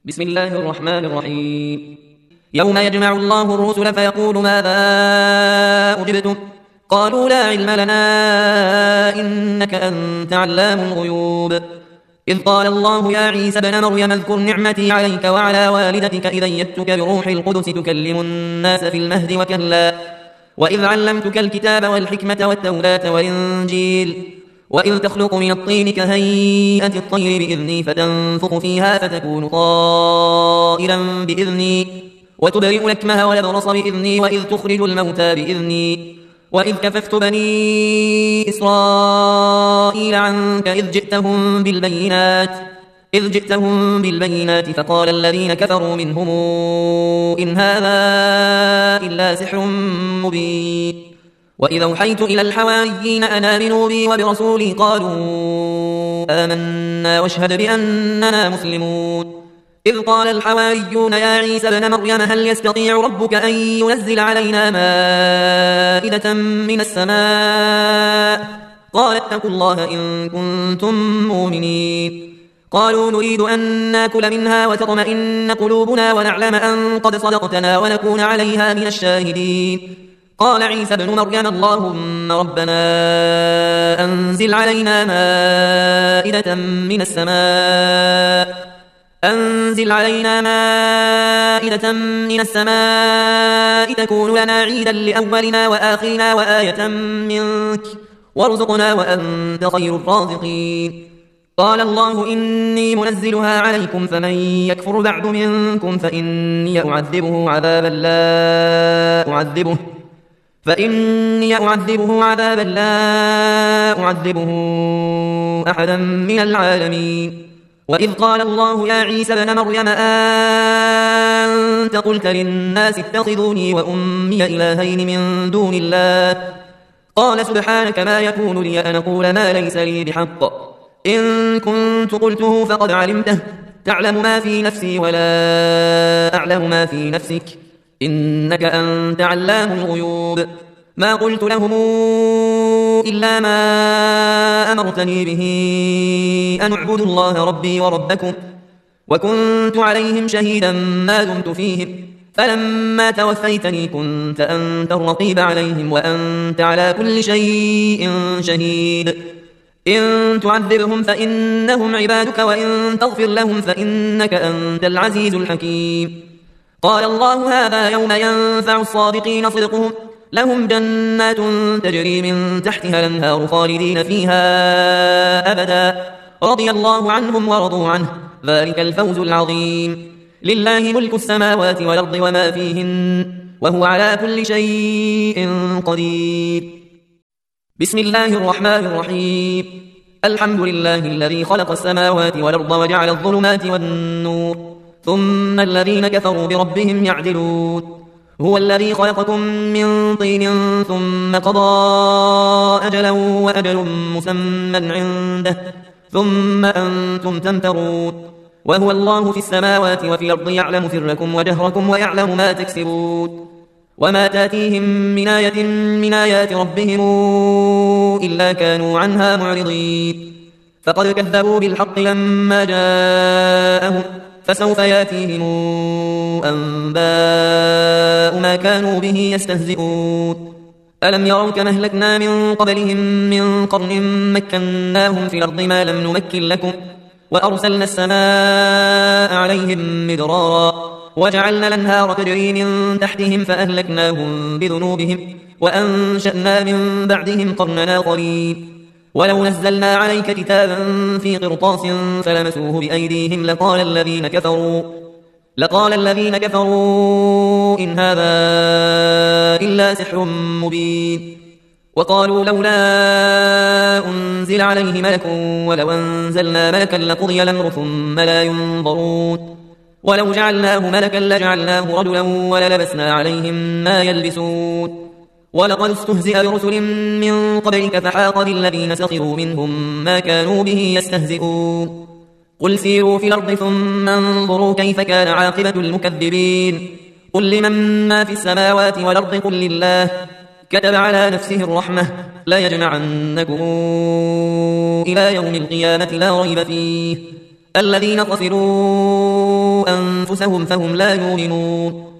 بسم الله الرحمن الرحيم. يوم يجمع الله الرسل فيقول ماذا أجبتم؟ قالوا لا علم لنا إنك أنت علام الغيوب. إذ قال الله يا عيسى ابن مريم اذكر نعمتي عليك وعلى والدتك إذ أيدتك بروح القدس تكلم الناس في المهد وكهلا وإذ علمتك الكتاب والحكمة والتوراة والإنجيل وإذ تخلق من الطين كهيئة الطير بإذني فتنفخ فيها فتكون طائرا بإذني وتبرئ الأكمه والأبرص بإذني وإذ تخرج الموتى بإذني وإذ كففت بني إسرائيل عنك إذ جئتهم بالبينات فقال الذين كفروا منهم إن هذا إلا سحر مبين. وإذا أوحيت إلى الحواريين أن آمنوا بي وبرسولي قالوا آمنا واشهد بأننا مسلمون. إذ قال الحواريون يا عيسى ابن مريم هل يستطيع ربك أن ينزل علينا مائدة من السماء؟ قال اتقوا الله إن كنتم مؤمنين. قالوا نريد أن ناكل منها وتطمئن قلوبنا ونعلم أن قد صدقتنا ونكون عليها من الشاهدين. قال عيسى ابن مريم اللهم ربنا أنزل علينا مائدة من السماء تكون لنا عيدا لأولنا وآخرنا وآية منك وارزقنا وأنت خير الرازقين. قال الله إني منزلها عليكم فمن يكفر بعد منكم فإني أعذبه عذابا لا أعذبه أحدا من العالمين. وإذ قال الله يا عيسى ابن مريم أنت قلت للناس اتخذوني وأمي إلهين من دون الله قال سبحانك ما يكون لي أن أقول ما ليس لي بحق إن كنت قلته فقد علمته تعلم ما في نفسي ولا أعلم ما في نفسك إنك أنت علام الغيوب. ما قلت لهم إلا ما أمرتني به أن اعبدوا الله ربي وربكم وكنت عليهم شهيدا ما دمت فيهم فلما توفيتني كنت أنت الرقيب عليهم وأنت على كل شيء شهيد. إن تعذبهم فإنهم عبادك وإن تغفر لهم فإنك أنت العزيز الحكيم. قال الله هذا يوم ينفع الصادقين صدقهم لهم جنات تجري من تحتها الأنهار خالدين فيها أبدا رضي الله عنهم ورضوا عنه ذلك الفوز العظيم. لله ملك السماوات والأرض وما فيهن وهو على كل شيء قدير. بسم الله الرحمن الرحيم. الحمد لله الذي خلق السماوات والأرض وجعل الظلمات والنور ثم الذين كفروا بربهم يعدلون. هو الذي خلقكم من طين ثم قضى أجلا وأجل مسمى عنده ثم أنتم تمترون. وهو الله في السماوات وفي الأرض يعلم سركم وجهركم ويعلم ما تكسبون. وما تاتيهم من آية من آيات ربهم إلا كانوا عنها معرضين. فقد كذبوا بالحق لما جاءهم فسوف ياتيهم أنباء ما كانوا به يستهزئون. ألم يروا كما أهلكنا من قبلهم من قرن مكناهم في الأرض ما لم نمكن لكم وأرسلنا السماء عليهم مدرارا وجعلنا الأنهار تجري من تحتهم فأهلكناهم بذنوبهم وأنشأنا من بعدهم قرنا آخرين. ولو نزلنا عليك كتابا في قرطاس فلمسوه بأيديهم لقال الذين كفروا إن هذا إلا سحر مبين. وقالوا لولا أنزل عليه ملك ولو أنزلنا ملكا لقضي الأمر ثم لا ينظرون. ولو جعلناه ملكا لجعلناه رجلا وللبسنا عليهم ما يلبسون. ولقد استهزئ برسل من قبلك فحاق بالذين سخروا منهم ما كانوا به يستهزئون. قل سيروا في الأرض ثم انظروا كيف كان عاقبة المكذبين. قل لمن ما في السماوات والأرض قل لله كتب على نفسه الرحمة لا يجمعنكم إلى يوم القيامة لا ريب فيه الذين خسروا أنفسهم فهم لا يؤمنون